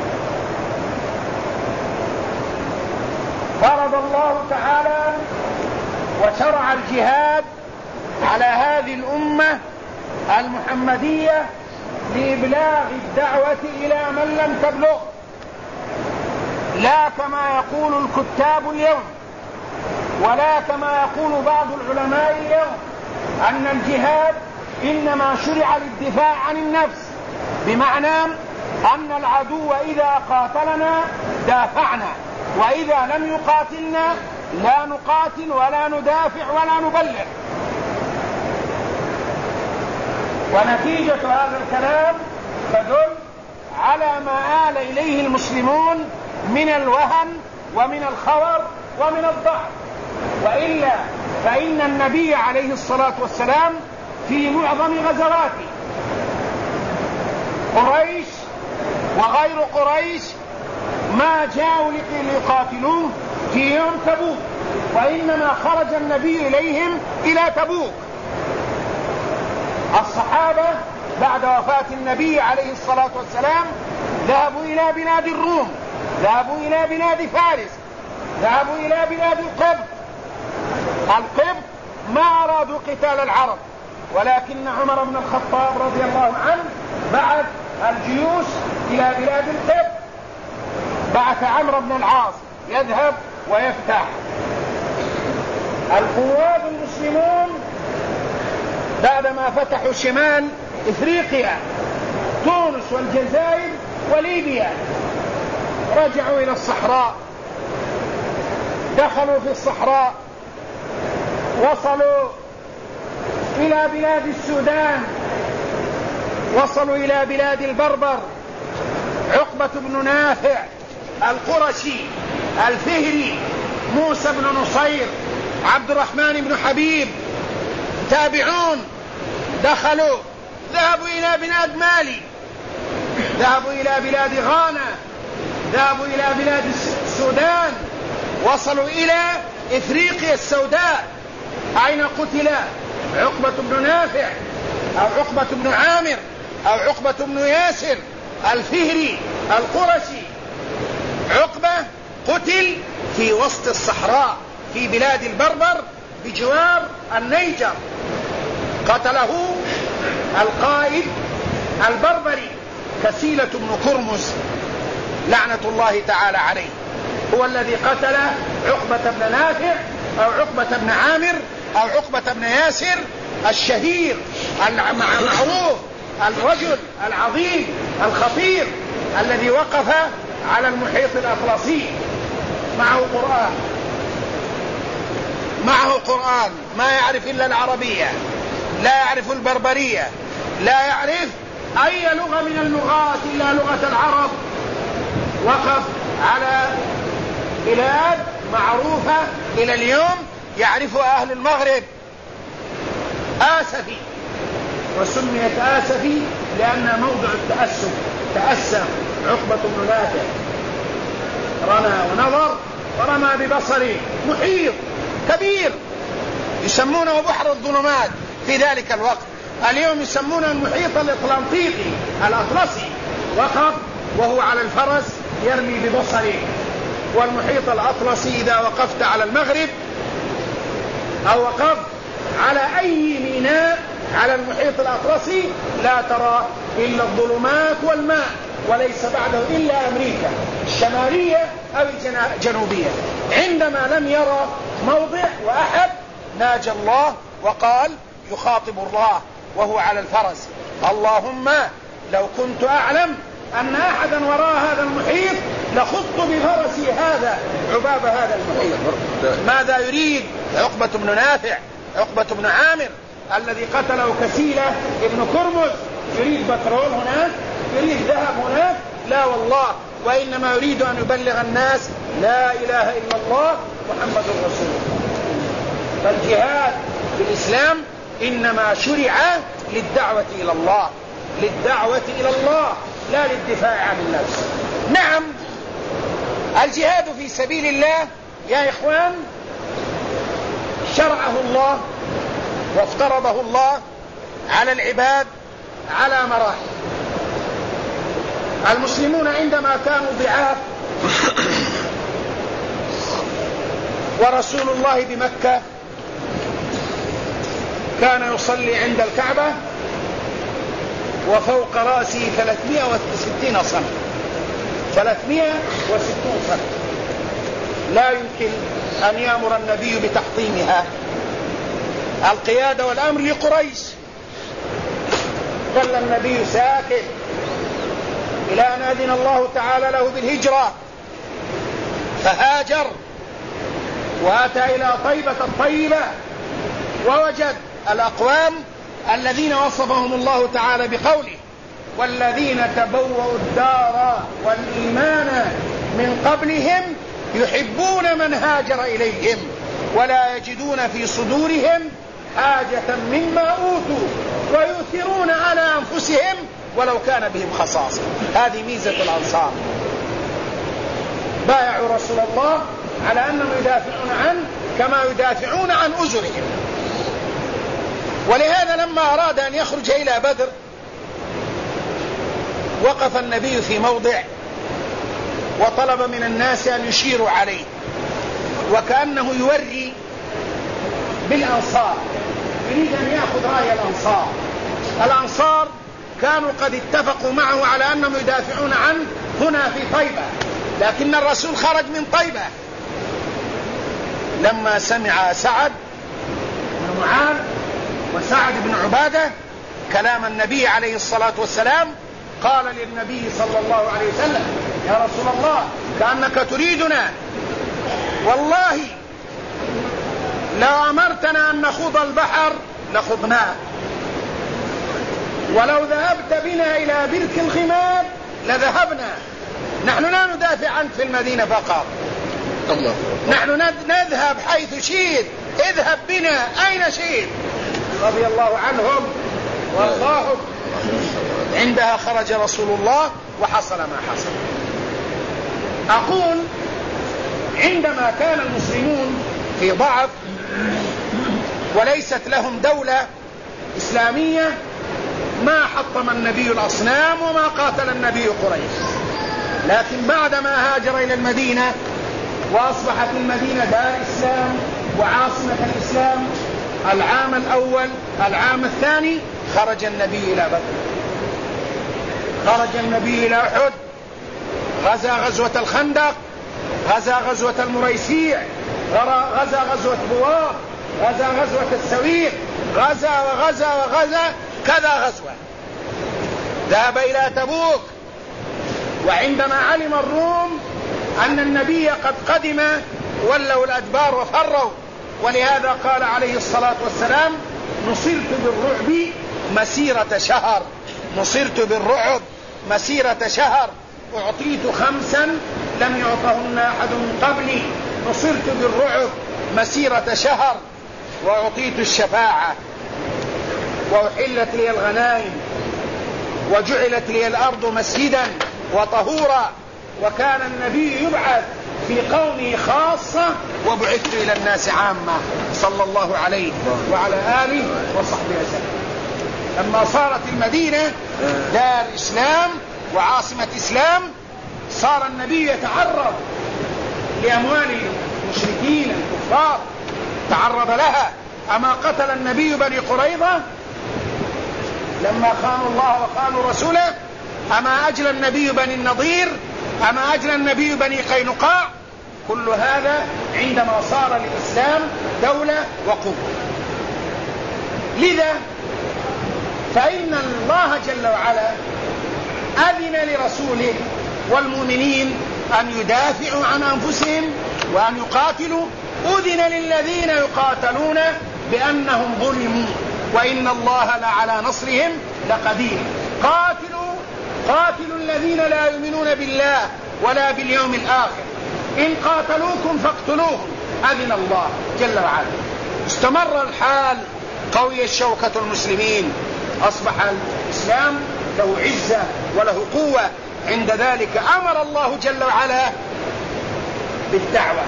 فرض الله تعالى وشرع الجهاد على هذه الأمة المحمدية لإبلاغ الدعوة إلى من لم تبلغ، لا كما يقول الكتاب اليوم، ولا كما يقول بعض العلماء اليوم أن الجهاد إنما شرع للدفاع عن النفس، بمعنى أن العدو إذا قاتلنا دافعنا، وإذا لم يقاتلنا لا نقاتل ولا ندافع ولا نبلغ. ونتيجة هذا الكلام تدل على ما آل إليه المسلمون من الوهن ومن الخور ومن الضعف. وإلا فإن النبي عليه الصلاة والسلام في معظم غزواته قريش وغير قريش ما جاءوا ليقاتلوه في يوم تبوك، وإنما خرج النبي إليهم إلى تبوك. الصحابة بعد وفاة النبي عليه الصلاة والسلام ذهبوا إلى بلاد الروم، ذهبوا إلى بلاد فارس، ذهبوا إلى بلاد القبط. القبط ما أرادوا قتال العرب، ولكن عمر بن الخطاب رضي الله عنه بعث الجيوش إلى بلاد القبط، بعث عمرو بن العاص يذهب ويفتح. القواد المسلمون بعدما فتحوا شمال إفريقيا تونس والجزائر وليبيا رجعوا إلى الصحراء، دخلوا في الصحراء، وصلوا إلى بلاد السودان، وصلوا إلى بلاد البربر. عقبة بن نافع القرشي الفهري، موسى بن نصير، عبد الرحمن بن حبيب، تابعون دخلوا، ذهبوا إلى بلاد مالي، ذهبوا إلى بلاد غانا، ذهبوا إلى بلاد السودان، وصلوا إلى إفريقيا السوداء. أين قتل عقبة بن نافع أو عقبة بن عامر أو عقبة بن ياسر الفهري القرشي؟ عقبة قتل في وسط الصحراء في بلاد البربر بجوار النيجر، قتله القائد البربري كسيلة بن كرمز لعنة الله تعالى عليه، هو الذي قتل عقبة بن نافع أو عقبة بن عامر أو عقبة بن ياسر الشهير المعروف، الرجل العظيم الخطير الذي وقف على المحيط الأطلسي معه قرآن ما يعرف إلا العربية، لا يعرف البربرية، لا يعرف أي لغة من اللغات إلا لغة العرب. وقف على بلاد معروفة إلى اليوم يعرفها أهل المغرب، آسفي، وسميت آسفي لأنها موضع التأسف. تأسف عقبة بن نافع، رمى ونظر ورمى ببصره، محيط كبير يسمونه بحر الظلمات في ذلك الوقت، اليوم يسمونه المحيط الأطلنطيقي الأطلسي. وقف وهو على الفرس يرمي ببصره. والمحيط الأطلسي إذا وقفت على المغرب أو وقفت على أي ميناء على المحيط الأطلسي لا ترى إلا الظلمات والماء، وليس بعده إلا أمريكا الشمالية أو الجنوبية. عندما لم يرى موضع وأحد ناجى الله وقال يخاطب الله وهو على الفرس: اللهم لو كنت أعلم أن أحدا وراء هذا المحيط لخضت بفرسي هذا عباب هذا المحيط. ماذا يريد عقبة بن نافع، عقبة بن عامر الذي قتله كسيلة ابن كرمز؟ يريد بترول هناك، يريد ذهب هناك؟ لا والله، وإنما يريد أن يبلغ الناس لا إله إلا الله محمد رسول الله. فالجهاد في الإسلام إنما شرع للدعوة إلى الله، للدعوة إلى الله، لا للدفاع عن النفس. نعم، الجهاد في سبيل الله يا إخوان شرعه الله وافترضه الله على العباد على مراحل. المسلمون عندما كانوا ضعاف ورسول الله بمكة كان يصلي عند الكعبة وفوق رأسه 360 صنم، 360 سنة. لا يمكن أن يأمر النبي بتحطيمها. القيادة والأمر لقريش. ظل النبي ساكت إلى أن أذن الله تعالى له بالهجرة، فهاجر وأتى إلى طيبة الطيبة، ووجد الأقوام الذين وصفهم الله تعالى بقوله: والذين تبوأوا الدار والإيمان من قبلهم يحبون من هاجر إليهم ولا يجدون في صدورهم حاجة مما أوتوا ويؤثرون على أنفسهم ولو كان بهم خصاصة. هذه ميزة الأنصار. بايعوا رسول الله على أنهم يدافعون عنه كما يدافعون عن أجرهم. ولهذا لما أراد أن يخرج إلى بدر وقف النبي في موضع وطلب من الناس أن يشيروا عليه، وكأنه يوري بالأنصار، يريد أن يأخذ رأي الأنصار. الأنصار كانوا قد اتفقوا معه على أنهم يدافعون عنه هنا في طيبة، لكن الرسول خرج من طيبة. لما سمع سعد بن معاذ وسعد بن عبادة كلام النبي عليه الصلاة والسلام قال للنبي صلى الله عليه وسلم: يا رسول الله كأنك تريدنا، والله لو أمرتنا أن نخوض البحر لخضناه، ولو ذهبت بنا إلى برك الغمام لذهبنا. نحن لا ندافع عنك في المدينة فقط، الله. نحن نذهب حيث شئت، اذهب بنا أين شئت. رضي الله عنهم وارضاهم. عندها خرج رسول الله وحصل ما حصل. أقول عندما كان المسلمون في ضعف وليست لهم دولة إسلامية ما حطم النبي الأصنام وما قاتل النبي قريش، لكن بعدما هاجر إلى المدينة وأصبحت المدينة دار إسلام وعاصمة الإسلام، العام الأول العام الثاني خرج النبي إلى بدر، خرج النبي إلى أحد، غزا غزوة الخندق، غزا غزوة المريسيع، غزا غزوة بوار، غزا غزوة السويق، غزا وغزا وغزا كذا غزوة. ذهب إلى تبوك، وعندما علم الروم أن النبي قد قدم ولوا الأدبار وفروا، ولهذا قال عليه الصلاة والسلام: نصرت بالرعب مسيرة شهر، نصرت بالرعب مسيرة شهر، أعطيت 5 لم يعطهن أحد من قبلي، نصرت بالرعب مسيرة شهر، وأعطيت الشفاعة، وأحلت لي الغنائم، وجعلت لي الأرض مسجدا وطهورا. وكان النبي يبعث في قومه خاصة وبعثت إلى الناس عامة، صلى الله عليه وعلى آله وصحبه وسلم. لما صارت المدينة دار إسلام وعاصمة إسلام صار النبي يتعرض لأموال المشركين الكفار، تعرض لها. أما قتل النبي بني قريظة لما خانوا الله وخانوا رسوله؟ أما أجل النبي بني النضير؟ أما أجل النبي بني قينقاع؟ كل هذا عندما صار الإسلام دولة وقوة. لذا فإن الله جل وعلا أذن لرسوله والمؤمنين أن يدافعوا عن أنفسهم وأن يقاتلوا. أذن للذين يقاتلون بأنهم ظلموا وإن الله لعلى نصرهم لقدير. قاتلوا الذين لا يؤمنون بالله ولا باليوم الآخر، إن قاتلوكم فاقتلوهم، أذن الله جل وعلا. استمر الحال، قوي الشوكة المسلمين، أصبح الإسلام له عزة وله قوة. عند ذلك أمر الله جل وعلا بالدعوة.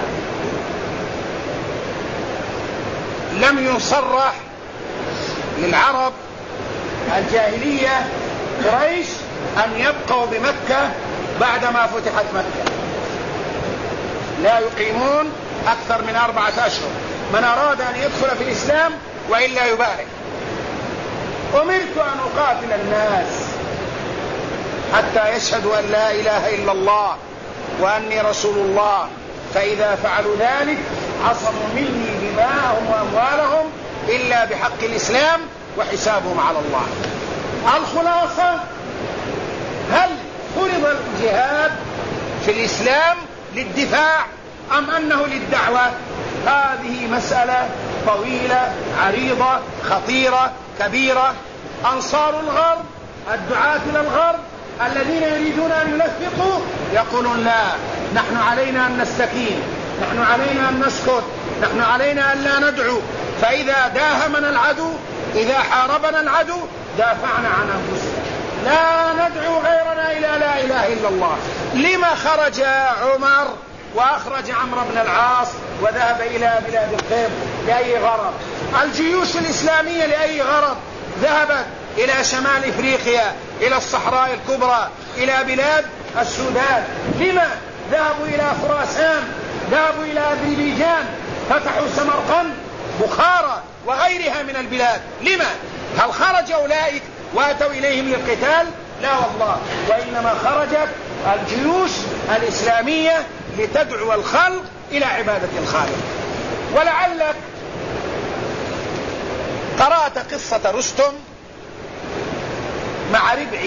لم يصرح للعرب الجاهلية قريش أن يبقوا بمكة بعدما فتحت مكة، لا يقيمون أكثر من 4 أشهر. من أراد أن يدخل في الإسلام وإلا يبارك. أمرت أن أقاتل الناس حتى يشهدوا أن لا إله إلا الله وأني رسول الله، فإذا فعلوا ذلك عصموا مني دماءهم وأموالهم إلا بحق الإسلام وحسابهم على الله. الخلاصة: هل فرض الجهاد في الإسلام للدفاع أم أنه للدعوة؟ هذه مسألة طويلة عريضة خطيرة كبيرة. أنصار الغرب، الدعاة إلى الغرب الذين يريدون أن يلفقوا، يقولون: لا، نحن علينا أن نستكين، نحن علينا أن نسكت، نحن علينا أن لا ندعو، فإذا داهمنا العدو، إذا حاربنا العدو، دافعنا عن أنفسنا، لا ندعو غيرنا إلى لا إله إلا الله. لما خرج عمر وأخرج عمرو بن العاص وذهب إلى بلاد القبط؟ لأي غرض؟ الجيوش الإسلامية لأي غرض؟ ذهبت إلى شمال إفريقيا، إلى الصحراء الكبرى، إلى بلاد السودان. لما ذهبوا إلى خراسان؟ ذهبوا إلى أذربيجان، فتحوا سمرقند، بخارى وغيرها من البلاد. لما؟ هل خرج أولئك وأتوا إليهم للقتال؟ لا والله، وإنما خرجت الجيوش الإسلامية لتدعو الخلق إلى عبادة الخالق. ولعلك قرأت قصة رستم مع ربعي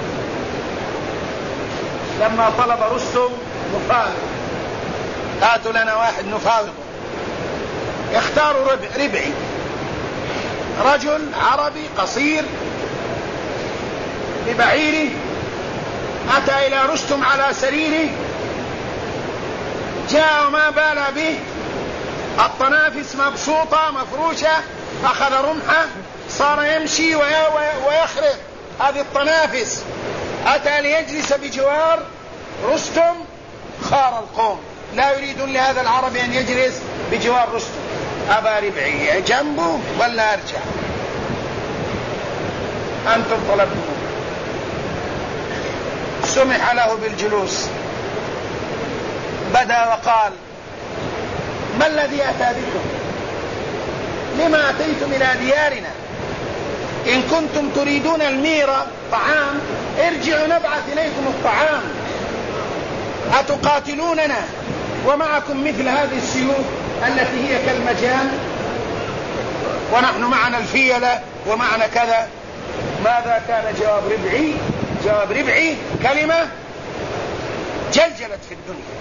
لما طلب رستم مفاوض: هاتوا لنا واحد نفاوضه. اختاروا ربعي، رجل عربي قصير ببعيره، أتى إلى رستم على سريره، جاء وما بال به، الطنافس مبسوطة مفروشة، أخذ رمحه صار يمشي ويخرق هذه الطنافس، أتى ليجلس بجوار رستم، خار القوم، لا يريدون لهذا العربي أن يجلس بجوار رستم. أبا ربعي جنبه ولا أرجع؟ أنتم طلبتم. سمح له بالجلوس، بدأ وقال: ما الذي أتى بكم؟ لما أتيتم إلى ديارنا؟ إن كنتم تريدون الميرة طعام، ارجعوا نبعث إليكم الطعام. أتقاتلوننا ومعكم مثل هذه السيوف التي هي كالمجان، ونحن معنا الفيلة ومعنا كذا؟ ماذا كان جواب ربعي؟ جواب ربعي كلمة جلجلت في الدنيا: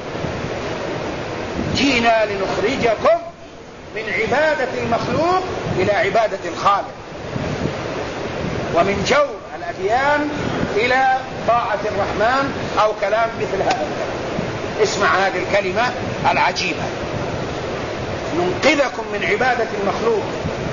جئنا لنخرجكم من عبادة المخلوق إلى عبادة الخالق، ومن جور الأديان إلى طاعة الرحمن، أو كلام مثل هذا الكلام. اسمع هذه الكلمة العجيبة: ننقذكم من عبادة المخلوق.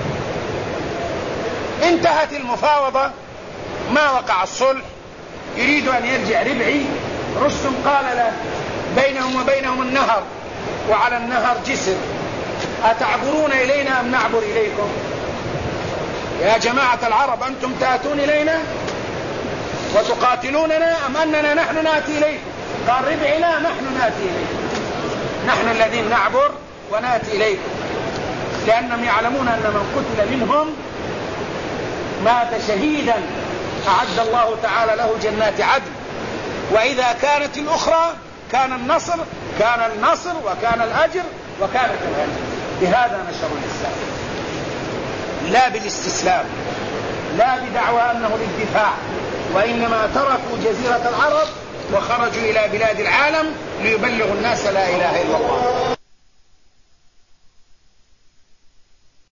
انتهت المفاوضة، ما وقع الصلح، يريد أن يرجع ربعي. رستم قال له: بينهم وبينهم النهر، وعلى النهر جسر، أتعبرون إلينا أم نعبر إليكم؟ يا جماعة العرب، أنتم تأتون إلينا وتقاتلوننا أم أننا نحن نأتي إليكم؟ قال ربعي: لا، نحن نأتي إليكم، نحن الذين نعبر ونأتي إليكم، لأنهم يعلمون أن من قتل منهم مات شهيدا أعد الله تعالى له جنات عدن، وإذا كانت الأخرى كان النصر وكان الأجر وكانت الغنيمة. بهذا نشر الإسلام، لا بالاستسلام، لا بدعوى أنه للدفاع، وإنما تركوا جزيرة العرب وخرجوا إلى بلاد العالم ليبلغوا الناس لا إله إلا الله.